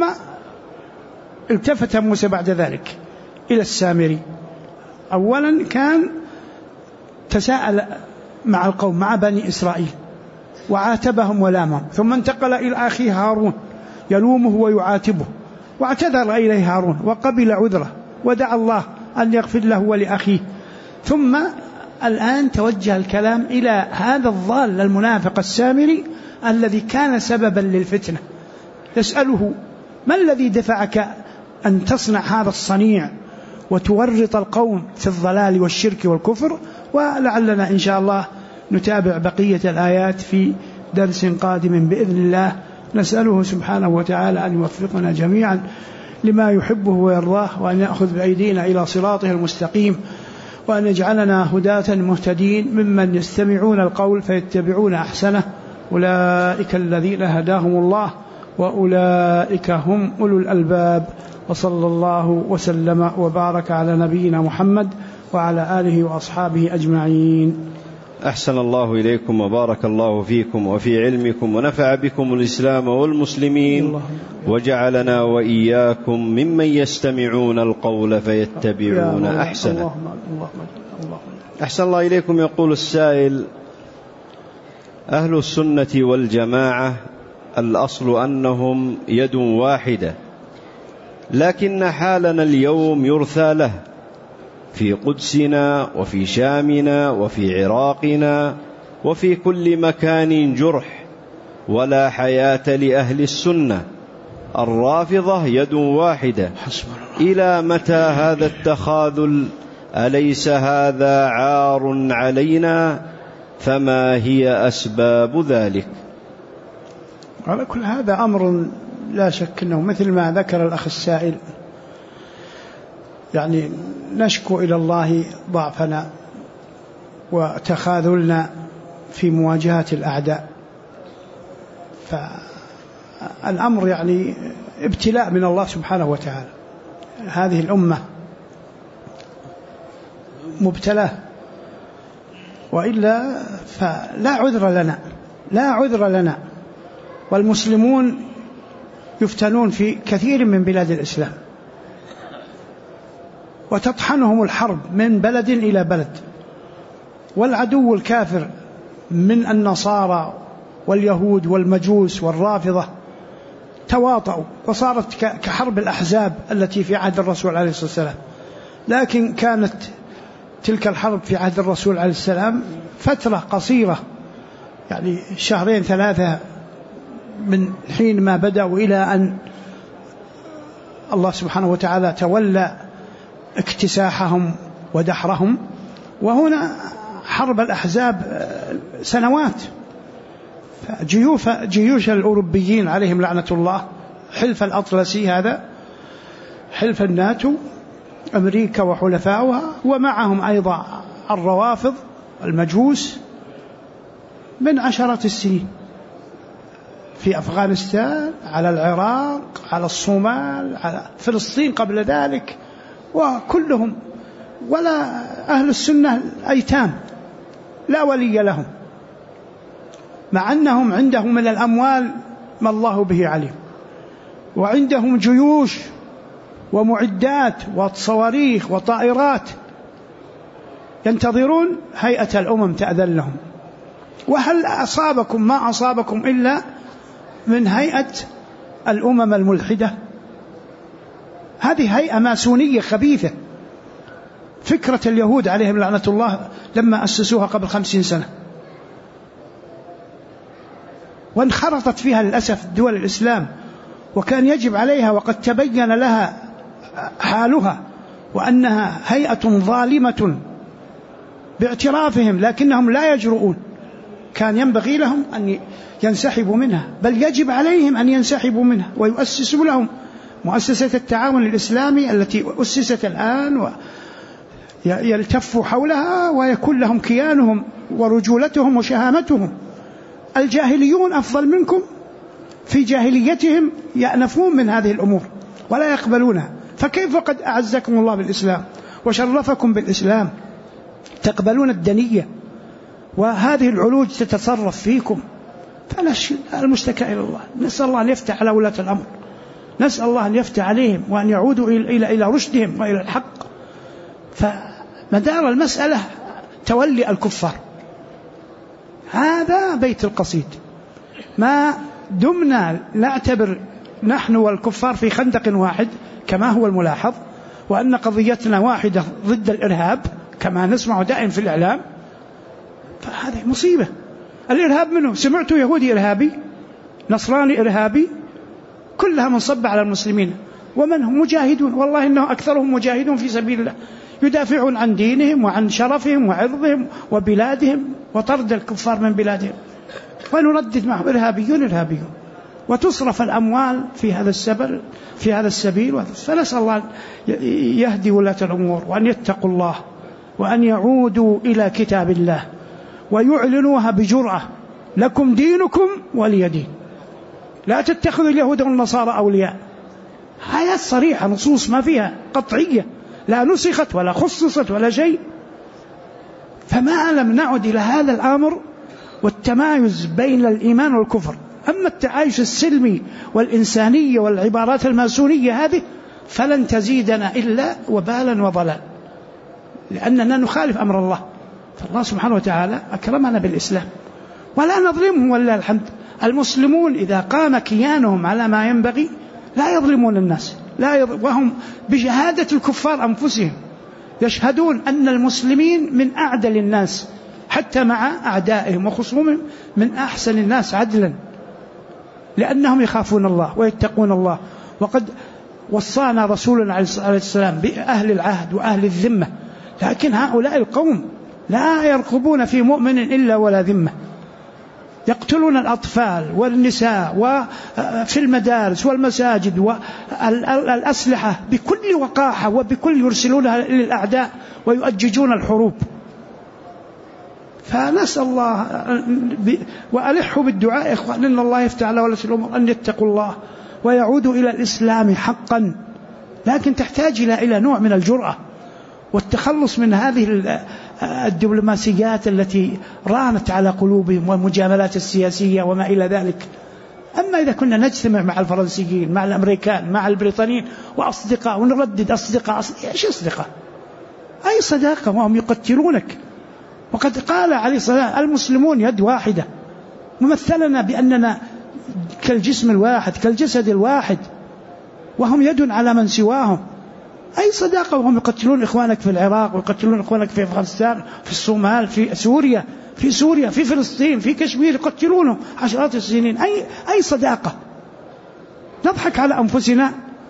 التفت موسى بعد ذلك إلى السامري. أولا كان تساءل مع القوم مع بني إسرائيل وعاتبهم ولامهم، ثم انتقل إلى أخيه هارون يلومه ويعاتبه، واعتذر إليه هارون وقبل عذره ودعا الله أن يغفر له ولأخيه. ثم الآن توجه الكلام إلى هذا الضال المنافق السامري الذي كان سببا للفتنة، يسأله ما الذي دفعك أن تصنع هذا الصنيع وتورط القوم في الضلال والشرك والكفر. ولعلنا إن شاء الله نتابع بقية الآيات في درس قادم بإذن الله. نسأله سبحانه وتعالى أن يوفقنا جميعا لما يحبه ويرضاه، وأن يأخذ بأيدينا إلى صراطه المستقيم، وأن يجعلنا هداة مهتدين ممن يستمعون القول فيتبعون أحسنه. أولئك الذين هداهم الله وأولئك هم أولو الألباب. وصلى الله وسلم وبارك على نبينا محمد وعلى آله وأصحابه أجمعين. أحسن الله إليكم وبارك الله فيكم وفي علمكم، ونفع بكم الإسلام والمسلمين، وجعلنا وإياكم ممن يستمعون القول فيتبعون أحسنه. أحسن الله إليكم. يقول السائل: أهل السنة والجماعة الأصل أنهم يد واحدة، لكن حالنا اليوم يرثى له في قدسنا وفي شامنا وفي عراقنا وفي كل مكان جرح، ولا حياة لأهل السنة. الرافضة يد واحدة، إلى متى هذا التخاذل؟ أليس هذا عار علينا؟ فما هي أسباب ذلك؟ على كل هذا أمر لا شك أنه مثل ما ذكر الأخ السائل، يعني نشكو إلى الله ضعفنا وتخاذلنا في مواجهة الأعداء، فالأمر يعني ابتلاء من الله سبحانه وتعالى. هذه الأمة مبتلاه، وإلا فلا عذر لنا، لا عذر لنا. والمسلمون يفتنون في كثير من بلاد الإسلام، وتطحنهم الحرب من بلد إلى بلد، والعدو الكافر من النصارى واليهود والمجوس والرافضة تواطؤوا، وصارت كحرب الأحزاب التي في عهد الرسول عليه الصلاة والسلام. لكن كانت تلك الحرب في عهد الرسول عليه السلام فترة قصيرة، يعني 2-3 من حين ما بدأوا إلى أن الله سبحانه وتعالى تولى اكتساحهم ودحرهم. وهنا حرب الأحزاب سنوات. جيوش الأوروبيين عليهم لعنة الله، حلف الأطلسي هذا، حلف الناتو، أمريكا وحلفاؤها، ومعهم أيضا الروافض المجوس من عشرات السنين في أفغانستان، على العراق، على الصومال، على فلسطين قبل ذلك، وكلهم ولا أهل السنة أيتام لا ولي لهم، مع أنهم عندهم من الأموال ما الله به عليم، وعندهم جيوش ومعدات وصواريخ وطائرات، ينتظرون هيئة الأمم تأذن لهم. وهل أصابكم ما أصابكم إلا من هيئة الأمم الملحدة؟ هذه هيئة ماسونية خبيثة، فكرة اليهود عليهم لعنة الله لما أسسوها قبل 50 سنة، وانخرطت فيها للأسف دول الإسلام، وكان يجب عليها، وقد تبين لها حالها وأنها هيئة ظالمة باعترافهم، لكنهم لا يجرؤون. كان ينبغي لهم أن ينسحبوا منها، بل يجب عليهم أن ينسحبوا منها ويؤسسوا لهم مؤسسة التعاون الإسلامي التي أسست الآن، ويلتفوا حولها ويكون لهم كيانهم ورجولتهم وشهامتهم. الجاهليون أفضل منكم، في جاهليتهم يأنفون من هذه الأمور ولا يقبلونها، فكيف قد أعزكم الله بالإسلام وشرفكم بالإسلام تقبلون الدنية وهذه العلوج تتصرف فيكم؟ فالمشتكى إلى الله. نسأل الله أن يفتح على ولاة الأمر، نسأل الله أن يفتح عليهم وأن يعودوا إلى رشدهم وإلى الحق. فمدار المسألة تولي الكفار، هذا بيت القصيد. ما دمنا نعتبر نحن والكفار في خندق واحد كما هو الملاحظ، وأن قضيتنا واحدة ضد الإرهاب كما نسمع دائم في الإعلام، فهذه مصيبة. الإرهاب منه سمعت يهودي إرهابي، نصراني إرهابي، كلها منصبة على المسلمين، ومن هم مجاهدون، والله إنه أكثرهم مجاهدون في سبيل الله، يدافعون عن دينهم وعن شرفهم وعرضهم وبلادهم، وطرد الكفار من بلادهم، ونردد معهم إرهابيون، وتصرف الأموال في هذا السبيل. فنسأل الله يهدي ولاة الأمور وأن يتقوا الله وأن يعودوا إلى كتاب الله ويعلنوها بجرأة: لكم دينكم ولي دين، لا تتخذوا اليهود والنصارى أولياء. آيات صريحة، نصوص ما فيها قطعية، لا نسخت ولا خصصت ولا شيء. فما لم نعد إلى هذا الأمر والتمايز بين الإيمان والكفر. أما التعايش السلمي والإنسانية والعبارات الماسونية هذه فلن تزيدنا إلا وبالا وضلال، لأننا نخالف أمر الله. فالله سبحانه وتعالى أكرمنا بالإسلام ولا نظلمهم ولله الحمد. المسلمون إذا قام كيانهم على ما ينبغي لا يظلمون الناس، وهم بشهادة الكفار أنفسهم يشهدون أن المسلمين من أعدل الناس حتى مع أعدائهم وخصومهم، من أحسن الناس عدلا، لأنهم يخافون الله ويتقون الله. وقد وصانا رسولنا عليه السلام بأهل العهد وأهل الذمة، لكن هؤلاء القوم لا يرقبون في مؤمن إلا ولا ذمة، يقتلون الأطفال والنساء وفي المدارس والمساجد والأسلحة بكل وقاحة وبكل يرسلونها للأعداء ويؤججون الحروب. فنسأل الله وألحوا بالدعاء إخوان إن الله يفتح على ولاة الأمور أن يتقوا الله ويعودوا إلى الإسلام حقا، لكن تحتاج إلى نوع من الجرأة والتخلص من هذه الدبلوماسيات التي رانت على قلوبهم والمجاملات السياسية وما إلى ذلك. أما إذا كنا نجتمع مع الفرنسيين مع الأمريكان مع البريطانيين وأصدقاء ونردد أصدقاء، إيش أصدقاء؟ أي صداقة وهم يقتلونك؟ وقد قال عليه الصلاة المسلمون يد واحدة، ممثلنا بأننا كالجسم الواحد كالجسد الواحد، وهم يد على من سواهم. أي صداقة وهم يقتلون إخوانك في العراق ويقتلون إخوانك في أفغانستان في الصومال في سوريا في فلسطين في كشمير، يقتلونه عشرات السنين. أي صداقة؟ نضحك على أنفسنا.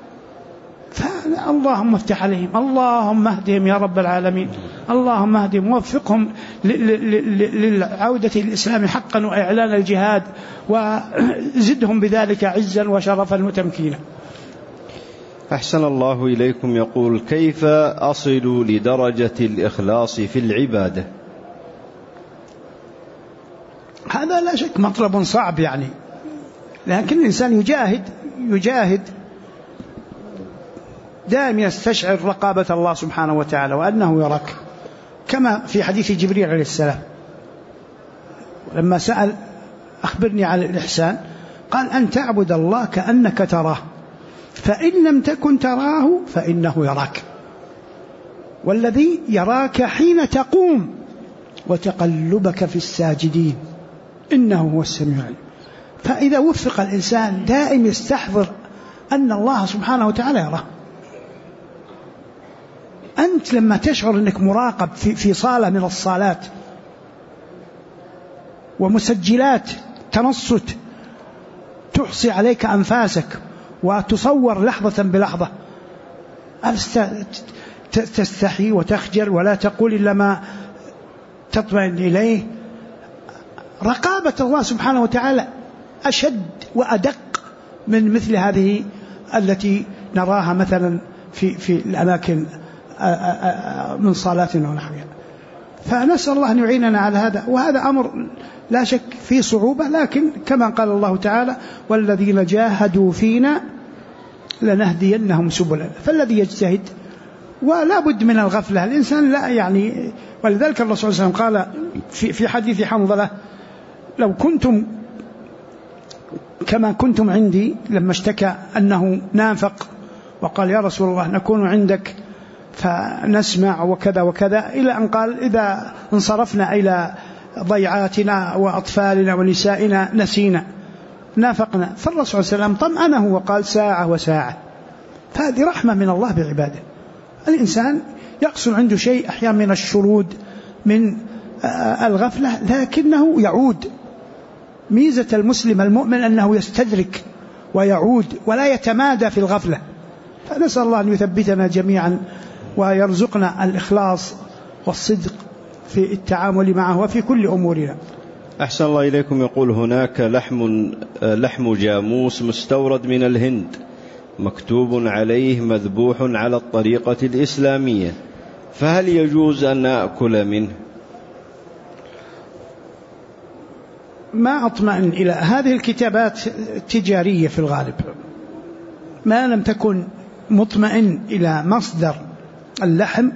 فاللهم افتح عليهم، اللهم اهدهم يا رب العالمين، اللهم اهدهم ووفقهم للعودة للإسلام حقا وإعلان الجهاد، وزدهم بذلك عزا وشرفا وتمكينا. أحسن الله إليكم. يقول: كيف أصل لدرجة الإخلاص في العبادة؟ هذا لا شك مطلب صعب يعني، لكن الإنسان يجاهد دائما يستشعر رقابة الله سبحانه وتعالى وأنه يراك، كما في حديث جبريل عليه السلام لما سأل أخبرني عن الإحسان قال: أن تعبد الله كأنك تراه فإن لم تكن تراه فإنه يراك، والذي يراك حين تقوم وتقلبك في الساجدين إنه هو السميع العليم. فإذا وفق الإنسان دائم يستحضر أن الله سبحانه وتعالى يراه. أنت لما تشعر أنك مراقب في صالة من الصالات ومسجلات تنصت تحصي عليك أنفاسك وتصور لحظة بلحظة، تستحي وتخجل ولا تقول إلا ما تطمئن إليه. رقابة الله سبحانه وتعالى أشد وأدق من مثل هذه التي نراها مثلا في الأماكن من صلاتنا ونحوها. فنسأل الله أن يعيننا على هذا، وهذا أمر لا شك فيه صعوبة، لكن كما قال الله تعالى: والذين جاهدوا فينا لنهدينهم سبلنا. فالذي يجتهد ولا بد من الغفلة، الإنسان لا يعني. ولذلك الرسول صلى الله عليه وسلم قال في حديث حنظلة: لو كنتم كما كنتم عندي، لما اشتكى أنه نافق وقال: يا رسول الله نكون عندك فنسمع وكذا وكذا، إلى أن قال: إذا انصرفنا إلى ضيعاتنا وأطفالنا ونسائنا نسينا نافقنا. فالرسول صلى الله عليه وسلم طمأنه وقال: ساعة وساعة. فهذه رحمة من الله بعباده. الإنسان يحصل عنده شيء أحيانا من الشرود من الغفلة، لكنه يعود. ميزة المسلم المؤمن أنه يستدرك ويعود ولا يتمادى في الغفلة. فنسأل الله أن يثبتنا جميعا ويرزقنا الإخلاص والصدق في التعامل معه وفي كل أمورنا. أحسن الله إليكم. يقول: هناك لحم جاموس مستورد من الهند مكتوب عليه مذبوح على الطريقة الإسلامية، فهل يجوز أن نأكل منه؟ ما أطمئن إلى هذه الكتابات التجارية في الغالب، ما لم تكن مطمئن إلى مصدر اللحم،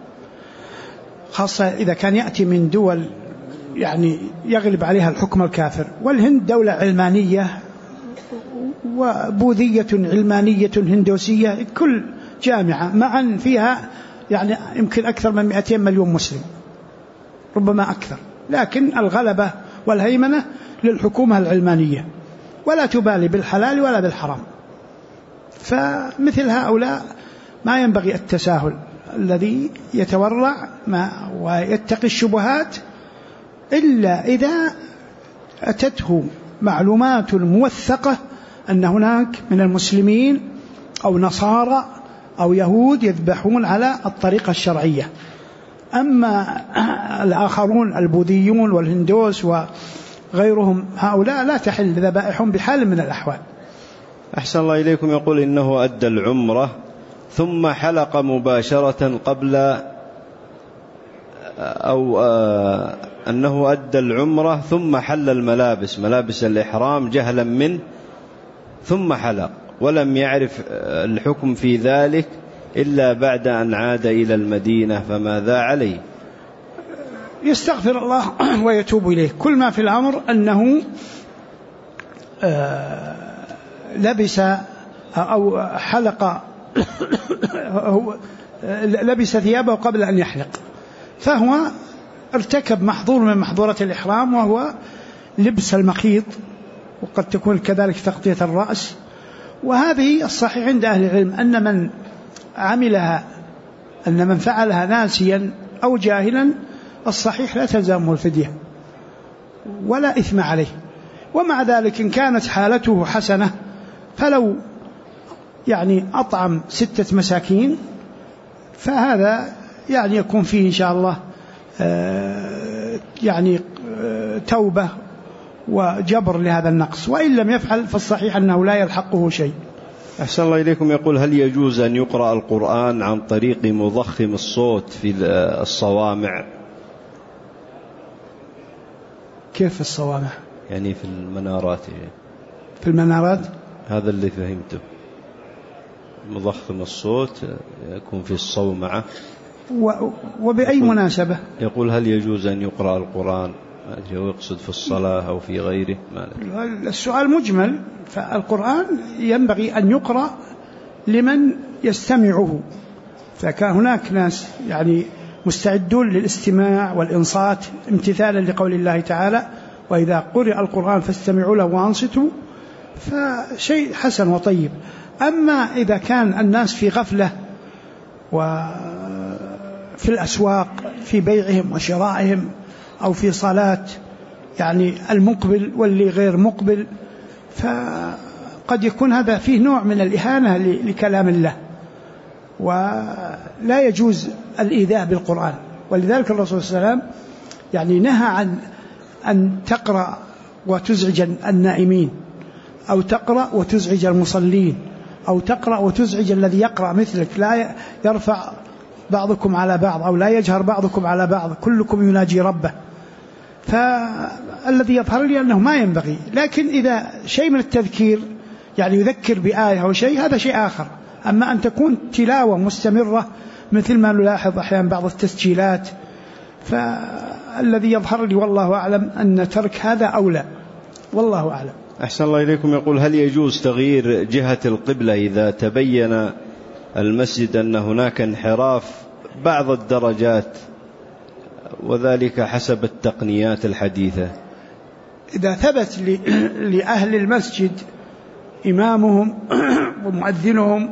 خاصة إذا كان يأتي من دول يعني يغلب عليها الحكم الكافر. والهند دولة علمانية وبوذية علمانية هندوسية، كل جامعة معا فيها يعني يمكن أكثر من 200 مليون مسلم، ربما أكثر، لكن الغلبة والهيمنة للحكومة العلمانية، ولا تبالي بالحلال ولا بالحرام. فمثل هؤلاء ما ينبغي التساهل، الذي يتورع ويتقي الشبهات إلا إذا أتته معلومات موثقة أن هناك من المسلمين أو نصارى أو يهود يذبحون على الطريقة الشرعية. أما الآخرون البوذيون والهندوس غيرهم هؤلاء لا تحل ذبائحهم بحال من الأحوال. أحسن الله إليكم. يقول إنه أدى العمرة ثم حلق مباشرة قبل أنه أدى العمرة ثم حل الملابس، ملابس الإحرام جهلا منه، ثم حلق ولم يعرف الحكم في ذلك إلا بعد أن عاد إلى المدينة، فماذا عليه؟ يستغفر الله ويتوب إليه. كل ما في الأمر أنه لبس أو حلق لبس ثيابه قبل أن يحلق، فهو ارتكب محظور من محظورات الإحرام، وهو لبس المخيط، وقد تكون كذلك تغطية الرأس. وهذه الصحيح عند أهل العلم أن من عملها، أن من فعلها ناسيا أو جاهلا، الصحيح لا تلزمه الفدية ولا إثم عليه. ومع ذلك إن كانت حالته حسنة فلو أطعم 6 مساكين فهذا يكون فيه إن شاء الله توبة وجبر لهذا النقص، وإن لم يفعل فالصحيح أنه لا يلحقه شيء. أحسن الله إليكم. يقول هل يجوز أن يقرأ القرآن عن طريق مضخم الصوت في الصوامع؟ كيف الصوامع؟ يعني في المنارات. في المنارات هذا اللي فهمته، مضخم الصوت يكون في الصومعة. وبأي مناسبة؟ يقول هل يجوز أن يقرأ القرآن، أو يقصد في الصلاة أو في غيره؟ السؤال مجمل، فالقرآن ينبغي أن يقرأ لمن يستمعه، فكان هناك ناس مستعدون للاستماع والإنصات امتثالا لقول الله تعالى: وإذا قرئ القرآن فاستمعوا له وأنصتوا، فشيء حسن وطيب. أما إذا كان الناس في غفلة وفي الأسواق في بيعهم وشرائهم أو في صلاة المقبل واللي غير مقبل، فقد يكون هذا فيه نوع من الإهانة لكلام الله، ولا يجوز الإيذاء بالقرآن. ولذلك الرسول صلى الله عليه وسلم نهى عن أن تقرأ وتزعج النائمين، أو تقرأ وتزعج المصلين، أو تقرأ وتزعج الذي يقرأ مثلك. لا يرفع بعضكم على بعض، أو لا يجهر بعضكم على بعض، كلكم يناجي ربه. فالذي يظهر لي أنه ما ينبغي، لكن إذا شيء من التذكير يذكر بآية أو شيء، هذا شيء آخر. أما أن تكون تلاوة مستمرة مثل ما نلاحظ أحيانا بعض التسجيلات، فالذي يظهر لي والله أعلم أن ترك هذا أولى، والله أعلم. أحسن الله إليكم. يقول هل يجوز تغيير جهة القبلة إذا تبين المسجد أن هناك انحراف بعض الدرجات، وذلك حسب التقنيات الحديثة؟ إذا ثبت لأهل المسجد إمامهم ومؤذنهم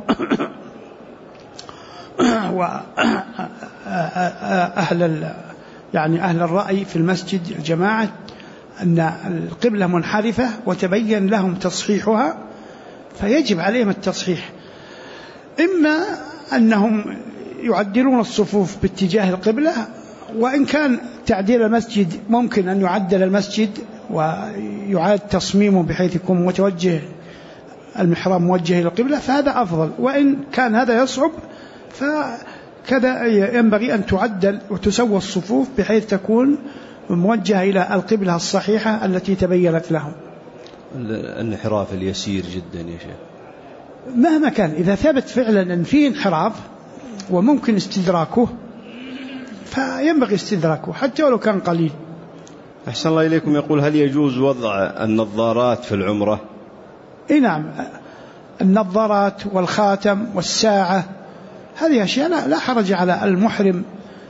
وأهل أهل الرأي في المسجد الجماعة أن القبلة منحرفة وتبين لهم تصحيحها، فيجب عليهم التصحيح. إما أنهم يعدلون الصفوف باتجاه القبلة، وإن كان تعديل المسجد ممكن أن يعدل المسجد ويعاد تصميمه بحيث يكون متوجه المحراب موجه إلى القبلة، فهذا أفضل. وإن كان هذا يصعب فكذا ينبغي أن تعدل وتسوى الصفوف بحيث تكون موجهة إلى القبلة الصحيحة التي تبينت لهم. الانحراف اليسير جدا يا شيخ مهما كان، إذا ثبت فعلا أن فيه انحراف وممكن استدراكه فينبغي استدراكه حتى ولو كان قليل. أحسن الله إليكم. يقول هل يجوز وضع النظارات في العمرة؟ نعم، النظارات والخاتم والساعة هذه أشياء لا حرج على المحرم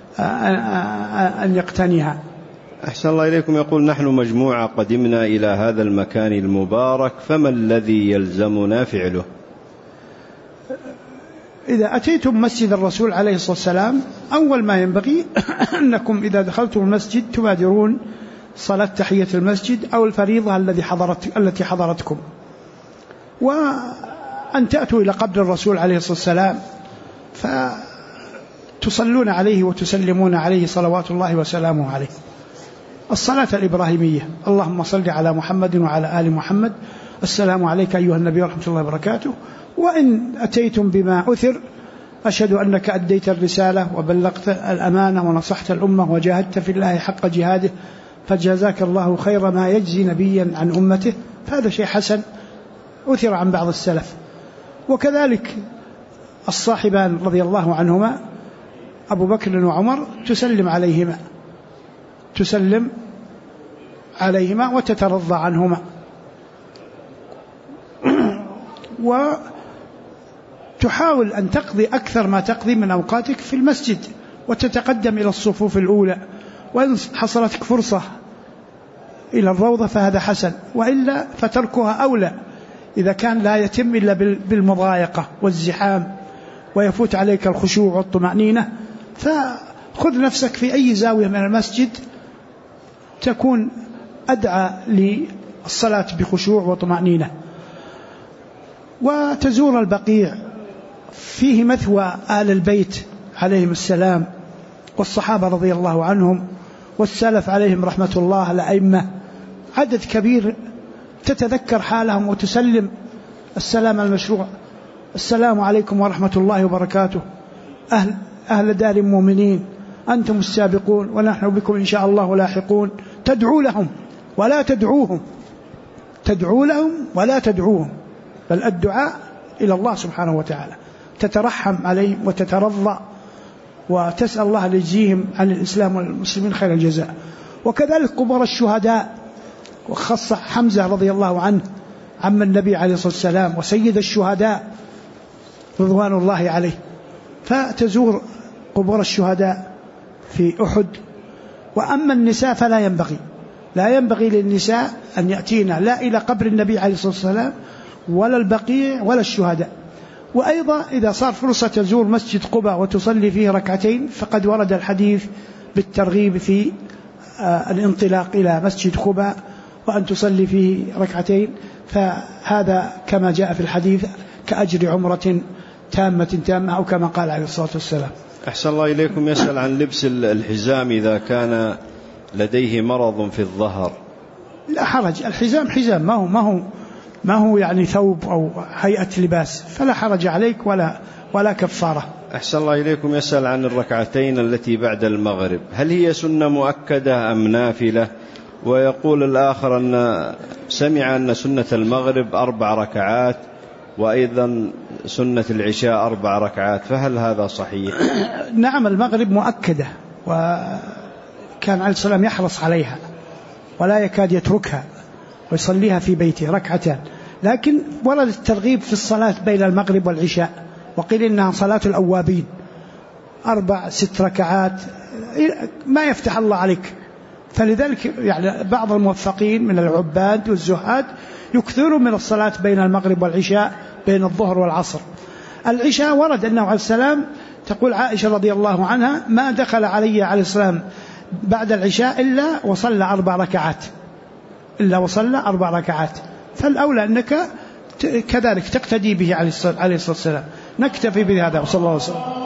أن يقتنيها. أحسن الله إليكم. يقول نحن مجموعة قدمنا إلى هذا المكان المبارك، فما الذي يلزمنا فعله؟ إذا أتيتم مسجد الرسول عليه الصلاة والسلام، أول ما ينبغي أنكم إذا دخلتم المسجد تبادرون صلاة تحية المسجد أو الفريضة التي حضرتكم، وأن تأتوا إلى قبر الرسول عليه الصلاة والسلام فتصلون عليه وتسلمون عليه صلوات الله وسلامه عليه. الصلاة الإبراهيمية: اللهم صل على محمد وعلى آل محمد، السلام عليك أيها النبي ورحمة الله وبركاته، وإن أتيتم بما أثر أشهد أنك أديت الرسالة وبلغت الأمانة ونصحت الأمة وجاهدت في الله حق جهاده فجزاك الله خير ما يجزي نبيا عن أمته. فهذا شيء حسن أثر عن بعض السلف. وكذلك الصاحبان رضي الله عنهما أبو بكر وعمر تسلم عليهما وتترضى عنهما، وتحاول أن تقضي أكثر ما تقضي من أوقاتك في المسجد وتتقدم إلى الصفوف الأولى، وإن حصلتك فرصة إلى الروضة فهذا حسن، وإلا فتركها أولى إذا كان لا يتم إلا بالمضايقة والزحام ويفوت عليك الخشوع والطمأنينة. فخذ نفسك في أي زاوية من المسجد تكون أدعى للصلاة بخشوع وطمأنينة. وتزور البقيع، فيه مثوى آل البيت عليهم السلام والصحابة رضي الله عنهم والسلف عليهم رحمة الله، الأئمة عدد كبير، تتذكر حالهم وتسلم السلام المشروع: السلام عليكم ورحمة الله وبركاته، أهل دار المؤمنين، أنتم السابقون ونحن بكم إن شاء الله لاحقون. تدعو لهم ولا تدعوهم، بل الدعاء إلى الله سبحانه وتعالى، تترحم عليهم وتترضى وتسأل الله ليجزيهم عن الإسلام والمسلمين خير الجزاء. وكذلك قبور الشهداء، وخص حمزة رضي الله عنه عم النبي عليه الصلاة والسلام وسيد الشهداء رضوان الله عليه، فتزور قبور الشهداء في أحد. وأما النساء فلا ينبغي للنساء أن يأتينا لا إلى قبر النبي عليه الصلاة والسلام ولا البقيع ولا الشهداء. وأيضا إذا صار فرصة تزور مسجد قباء وتصلي فيه ركعتين فقد ورد الحديث بالترغيب في الانطلاق إلى مسجد قباء وأن تصلي فيه ركعتين، فهذا كما جاء في الحديث كأجر عمرة تامة أو كما قال عليه الصلاة والسلام. أحسن الله إليكم. يسأل عن لبس الحزام إذا كان لديه مرض في الظهر. لا حرج، الحزام حزام، ما هو يعني ثوب أو هيئة لباس، فلا حرج عليك ولا كفارة. أحسن الله إليكم. يسأل عن الركعتين التي بعد المغرب، هل هي سنة مؤكدة أم نافلة؟ ويقول الآخر أن سمع أن سنة المغرب 4 ركعات وأيضا سنة العشاء 4 ركعات، فهل هذا صحيح؟ نعم، المغرب مؤكدة، وكان عليه السلام يحرص عليها ولا يكاد يتركها ويصليها في بيته 2 ركعات. لكن ورد الترغيب في الصلاة بين المغرب والعشاء، وقيل إنها صلاة الأوابين 4-6 ركعات ما يفتح الله عليك. فلذلك يعني بعض الموفقين من العباد والزهاد يكثرون من الصلاة بين المغرب والعشاء، بين الظهر والعصر. العشاء ورد أنه عليه السلام، تقول عائشة رضي الله عنها: ما دخل علي عليه السلام بعد العشاء إلا وصلى 4 ركعات. فالأولى أنك كذلك تقتدي به عليه الصلاة والسلام. نكتفي بهذا وصلى الله عليه وسلم.